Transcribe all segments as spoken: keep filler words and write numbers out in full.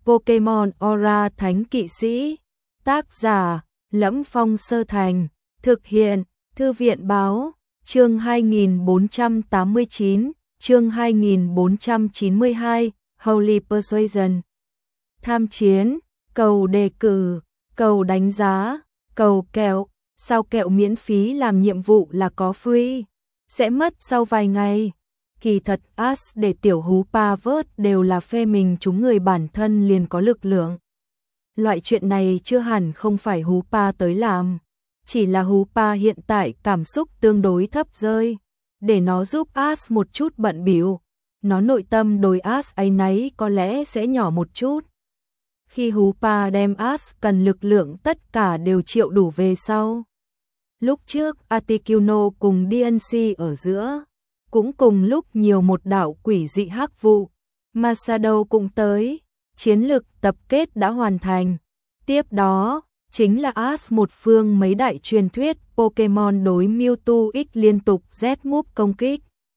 Pokemon Aura Thánh Kỵ Sĩ. Tác giả: Lẫm Phong Sơ Thành. Thực hiện: Thư viện Báo. Chương hai nghìn bốn trăm tám mươi chín, chương hai nghìn bốn trăm chín mươi hai, Holy Persuasion. Tham chiến, cầu đề cử, cầu đánh giá, cầu kẹo. Sao kẹo miễn phí làm nhiệm vụ là có free, sẽ mất sau vài ngày. Kỳ thật Ash để tiểu hú pa vớt đều là phê mình chúng người bản thân liền có lực lượng. Loại chuyện này chưa hẳn không phải hú pa tới làm, chỉ là hú pa hiện tại cảm xúc tương đối thấp rơi, để nó giúp Ash một chút bận bịu. Nó nội tâm đối Ash ấy nấy có lẽ sẽ nhỏ một chút. Khi hú pa đem Ash cần lực lượng tất cả đều triệu đủ về sau. Lúc trước Articuno cùng đê en xê ở giữa, cũng cùng lúc nhiều một đạo quỷ dị hắc vụ. Masado cũng tới, chiến lực tập kết đã hoàn thành. Tiếp đó, chính là Ash một phương mấy đại truyền thuyết Pokemon đối Mewtwo X liên tục Z-move công kích.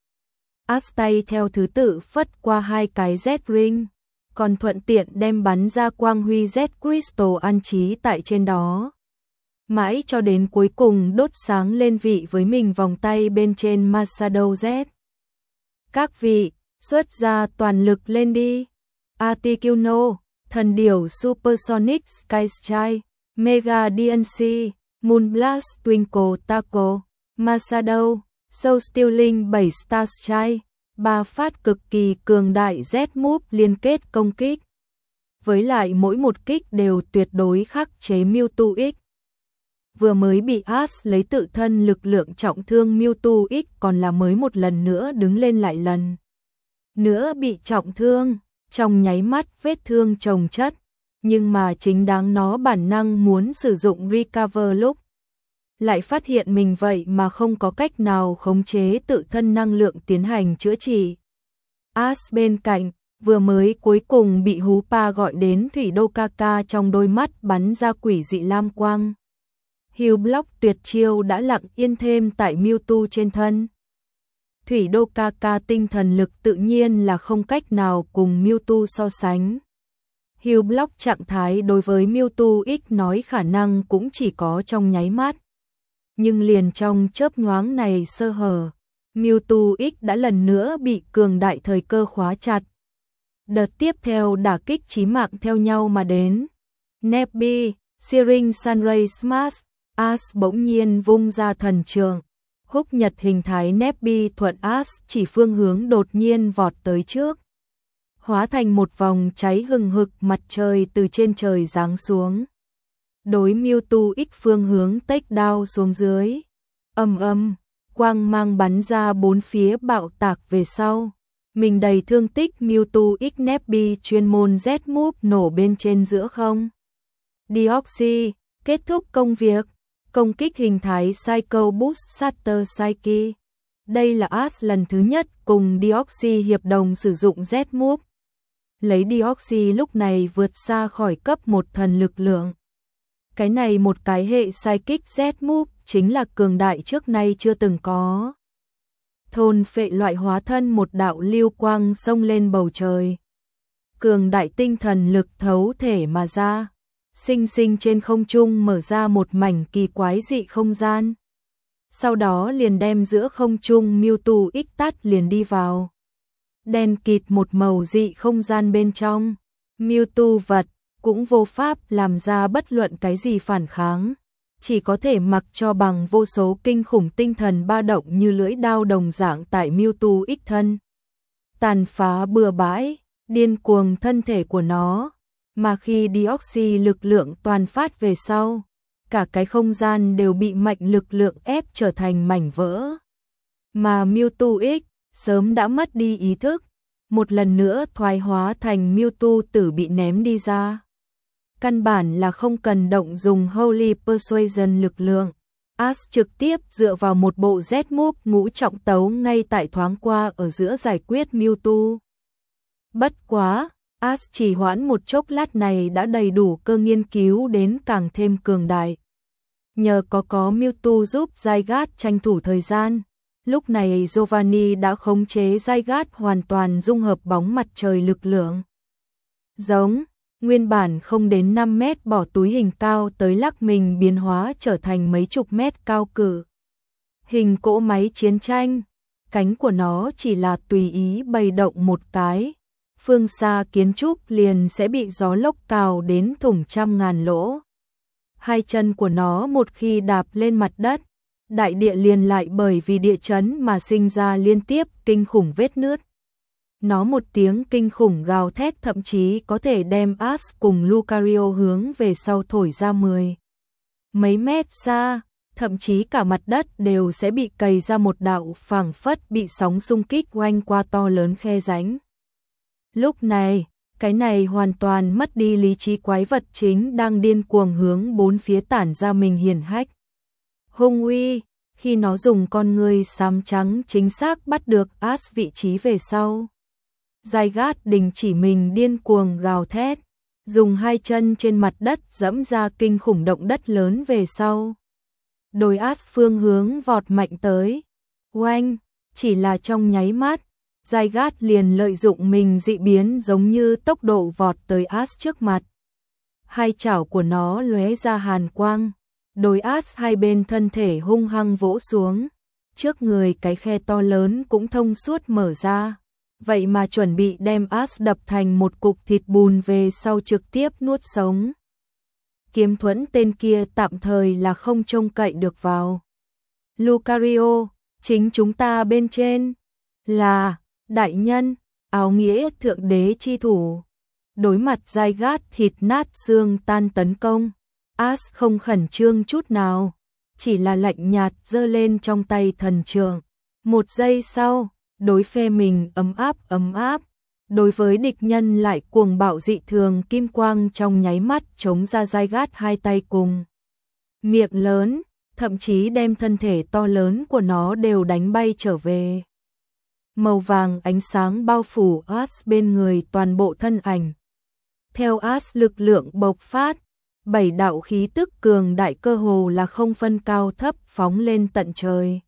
Ash tay theo thứ tự phất qua hai cái Z-ring, còn thuận tiện đem bắn ra quang huy Z-crystal an trí tại trên đó. Mãi cho đến cuối cùng đốt sáng lên vị với mình vòng tay bên trên Masado Z. Các vị, xuất ra toàn lực lên đi. Articuno, thần điểu Supersonic Sky, Mega đê en xê, Moonblast Twinkle Taco, Masado, Soul Stealing bảy Star Strike, ba phát cực kỳ cường đại Z-move liên kết công kích. Với lại mỗi một kích đều tuyệt đối khắc chế Mewtwo X. Vừa mới bị Ash lấy tự thân lực lượng trọng thương Mewtwo X còn là mới một lần nữa đứng lên lại lần nữa bị trọng thương, trong nháy mắt vết thương chồng chất, nhưng mà chính đáng nó bản năng muốn sử dụng recover lúc lại phát hiện mình vậy mà không có cách nào khống chế tự thân năng lượng tiến hành chữa trị. Ash bên cạnh, vừa mới cuối cùng bị hú pa gọi đến Thủy Đô Kaka trong đôi mắt bắn ra quỷ dị lam quang. Heal Block tuyệt chiêu đã lặng yên thêm tại Mewtwo trên thân. Thủy Đô Kaka tinh thần lực tự nhiên là không cách nào cùng Mewtwo so sánh. Heal Block trạng thái đối với Mewtwo X nói khả năng cũng chỉ có trong nháy mắt. Nhưng liền trong chớp nhoáng này sơ hở, Mewtwo X đã lần nữa bị cường đại thời cơ khóa chặt. Đợt tiếp theo đả kích chí mạng theo nhau mà đến. Nebby, Searing Sunray Smash. Ash bỗng nhiên vung ra thần trường, húc nhật hình thái Nebby thuận Ash chỉ phương hướng đột nhiên vọt tới trước, hóa thành một vòng cháy hừng hực mặt trời từ trên trời giáng xuống. Đối Mewtwo X phương hướng take down xuống dưới, ầm ầm, quang mang bắn ra bốn phía bạo tạc về sau. Mình đầy thương tích Mewtwo X Nebby chuyên môn Z-move nổ bên trên giữa không. Deoxy, kết thúc công việc. Công kích hình thái Psycho Boost Shatter Psyche. Đây là Ash lần thứ nhất cùng Deoxy hiệp đồng sử dụng Z-move. Lấy Deoxy lúc này vượt xa khỏi cấp một thần lực lượng. Cái này một cái hệ Psychic Z-move chính là cường đại trước nay chưa từng có. Thôn phệ loại hóa thân một đạo lưu quang xông lên bầu trời. Cường đại tinh thần lực thấu thể mà ra. Sinh sinh trên không trung mở ra một mảnh kỳ quái dị không gian. Sau đó liền đem giữa không trung Mewtwo X tắt liền đi vào. Đen kịt một màu dị không gian bên trong. Mewtwo vật cũng vô pháp làm ra bất luận cái gì phản kháng. Chỉ có thể mặc cho bằng vô số kinh khủng tinh thần ba động như lưỡi đao đồng dạng tại Mewtwo X thân. Tàn phá bừa bãi, điên cuồng thân thể của nó. Mà khi Deoxy lực lượng toàn phát về sau, cả cái không gian đều bị mạnh lực lượng ép trở thành mảnh vỡ. Mà Mewtwo X sớm đã mất đi ý thức, một lần nữa thoái hóa thành Mewtwo tử bị ném đi ra. Căn bản là không cần động dùng Holy Persuasion lực lượng. Ash trực tiếp dựa vào một bộ Z-move ngũ trọng tấu ngay tại thoáng qua ở giữa giải quyết Mewtwo. Bất quá, Ash chỉ hoãn một chốc lát này đã đầy đủ cơ nghiên cứu đến càng thêm cường đại. Nhờ có có Mewtwo giúp Zygarde tranh thủ thời gian, lúc này Giovanni đã khống chế Zygarde hoàn toàn dung hợp bóng mặt trời lực lượng. Giống, Nguyên bản không đến năm mét bỏ túi hình cao tới lắc mình biến hóa trở thành mấy chục mét cao cự. Hình cỗ máy chiến tranh, cánh của nó chỉ là tùy ý bày động một cái. Phương xa kiến trúc liền sẽ bị gió lốc cào đến thủng trăm ngàn lỗ. Hai chân của nó một khi đạp lên mặt đất, đại địa liền lại bởi vì địa chấn mà sinh ra liên tiếp kinh khủng vết nứt. Nó một tiếng kinh khủng gào thét thậm chí có thể đem Ash cùng Lucario hướng về sau thổi ra mười mấy mét xa, thậm chí cả mặt đất đều sẽ bị cày ra một đạo phảng phất bị sóng xung kích oanh qua to lớn khe rãnh. Lúc này, cái này hoàn toàn mất đi lý trí quái vật chính đang điên cuồng hướng bốn phía tản ra mình hiển hách. Hung uy, khi nó dùng con ngươi xám trắng chính xác bắt được Ash vị trí về sau. Zygarde đình chỉ mình điên cuồng gào thét, dùng hai chân trên mặt đất dẫm ra kinh khủng động đất lớn về sau. Đôi Ash phương hướng vọt mạnh tới. Oanh, chỉ là trong nháy mắt, Zygarde liền lợi dụng mình dị biến giống như tốc độ vọt tới Ash trước mặt. Hai chảo của nó lóe ra hàn quang, đôi Ash hai bên thân thể hung hăng vỗ xuống, trước người cái khe to lớn cũng thông suốt mở ra. Vậy mà chuẩn bị đem Ash đập thành một cục thịt bùn về sau trực tiếp nuốt sống. Kiếm thuẫn tên kia tạm thời là không trông cậy được vào. Lucario, chính chúng ta bên trên là đại nhân, áo nghĩa thượng đế chi thủ. Đối mặt Zygarde thịt nát xương tan tấn công, Ash không khẩn trương chút nào, chỉ là lạnh nhạt giơ lên trong tay thần trượng. Một giây sau, đối phe mình ấm áp ấm áp, đối với địch nhân lại cuồng bạo dị thường, kim quang trong nháy mắt chống ra Zygarde hai tay cùng. Miệng lớn, thậm chí đem thân thể to lớn của nó đều đánh bay trở về. Màu vàng ánh sáng bao phủ Ash bên người toàn bộ thân ảnh. Theo Ash lực lượng bộc phát, bảy đạo khí tức cường đại cơ hồ là không phân cao thấp phóng lên tận trời.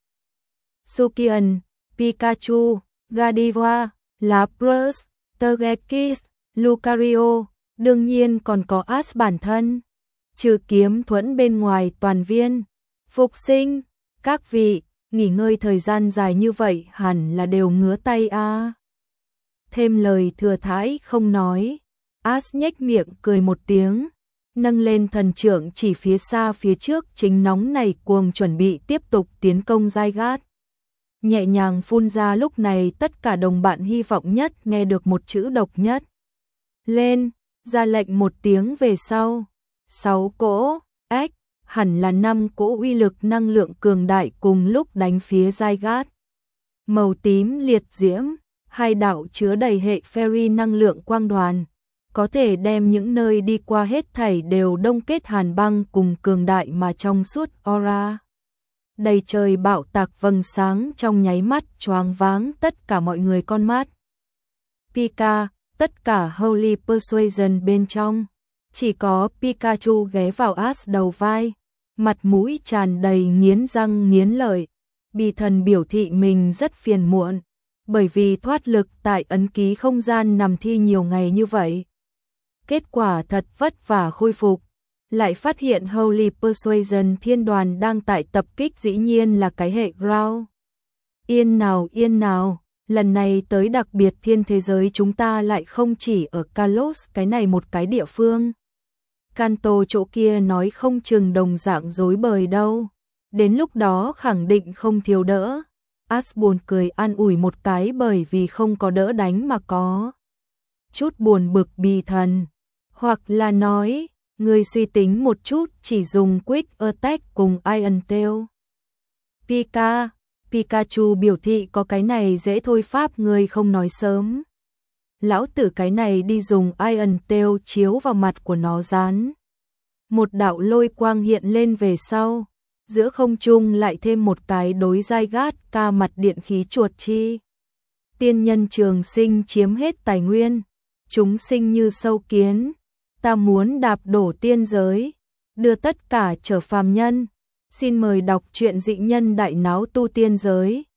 Sukian, Pikachu, Gardevoir, Lapras, Togekiss, Lucario, đương nhiên còn có Ash bản thân. Trừ kiếm thuẫn bên ngoài toàn viên, phục sinh, các vị, nghỉ ngơi thời gian dài như vậy hẳn là đều ngứa tay a. À. Thêm lời thừa thãi không nói, Ash nhếch miệng cười một tiếng, nâng lên thần trượng chỉ phía xa phía trước chính nóng này cuồng chuẩn bị tiếp tục tiến công Zygarde. Nhẹ nhàng phun ra, lúc này tất cả đồng bạn hy vọng nhất nghe được một chữ độc nhất. Lên, ra lệnh một tiếng về sau. Sáu cỗ, ếch, hẳn là năm cỗ uy lực năng lượng cường đại cùng lúc đánh phía Zygarde. Màu tím liệt diễm, hai đạo chứa đầy hệ fairy năng lượng quang đoàn, có thể đem những nơi đi qua hết thảy đều đông kết hàn băng cùng cường đại mà trong suốt aura. Đầy trời bạo tạc vầng sáng trong nháy mắt choáng váng tất cả mọi người con mắt. Pika, tất cả Holy Persuasion bên trong, chỉ có Pikachu ghé vào Ash đầu vai, mặt mũi tràn đầy nghiến răng nghiến lợi, Bì Thần biểu thị mình rất phiền muộn, bởi vì thoát lực tại ấn ký không gian nằm thi nhiều ngày như vậy. Kết quả thật vất vả khôi phục, lại phát hiện Holy Persuasion thiên đoàn đang tại tập kích, dĩ nhiên là cái hệ Ground. Yên nào yên nào, lần này tới đặc biệt thiên thế giới chúng ta lại không chỉ ở Kalos cái này một cái địa phương. Kanto chỗ kia nói không chừng đồng dạng rối bời đâu, đến lúc đó khẳng định không thiếu đỡ. Ash buồn cười an ủi một cái, bởi vì không có đỡ đánh mà có chút buồn bực Bì Thần, hoặc là nói người suy tính một chút, chỉ dùng Quick Attack cùng Iron Tail. Pika, Pikachu biểu thị có cái này dễ thôi, pháp người không nói sớm. Lão tử cái này đi dùng Iron Tail chiếu vào mặt của nó dán. Một đạo lôi quang hiện lên về sau, giữa không trung lại thêm một cái đối Zygarde ca mặt điện khí chuột chi. Tiên nhân trường sinh chiếm hết tài nguyên, chúng sinh như sâu kiến. Ta muốn đạp đổ tiên giới, đưa tất cả trở phàm nhân. Xin mời đọc truyện Dị Nhân Đại Náo Tu Tiên Giới.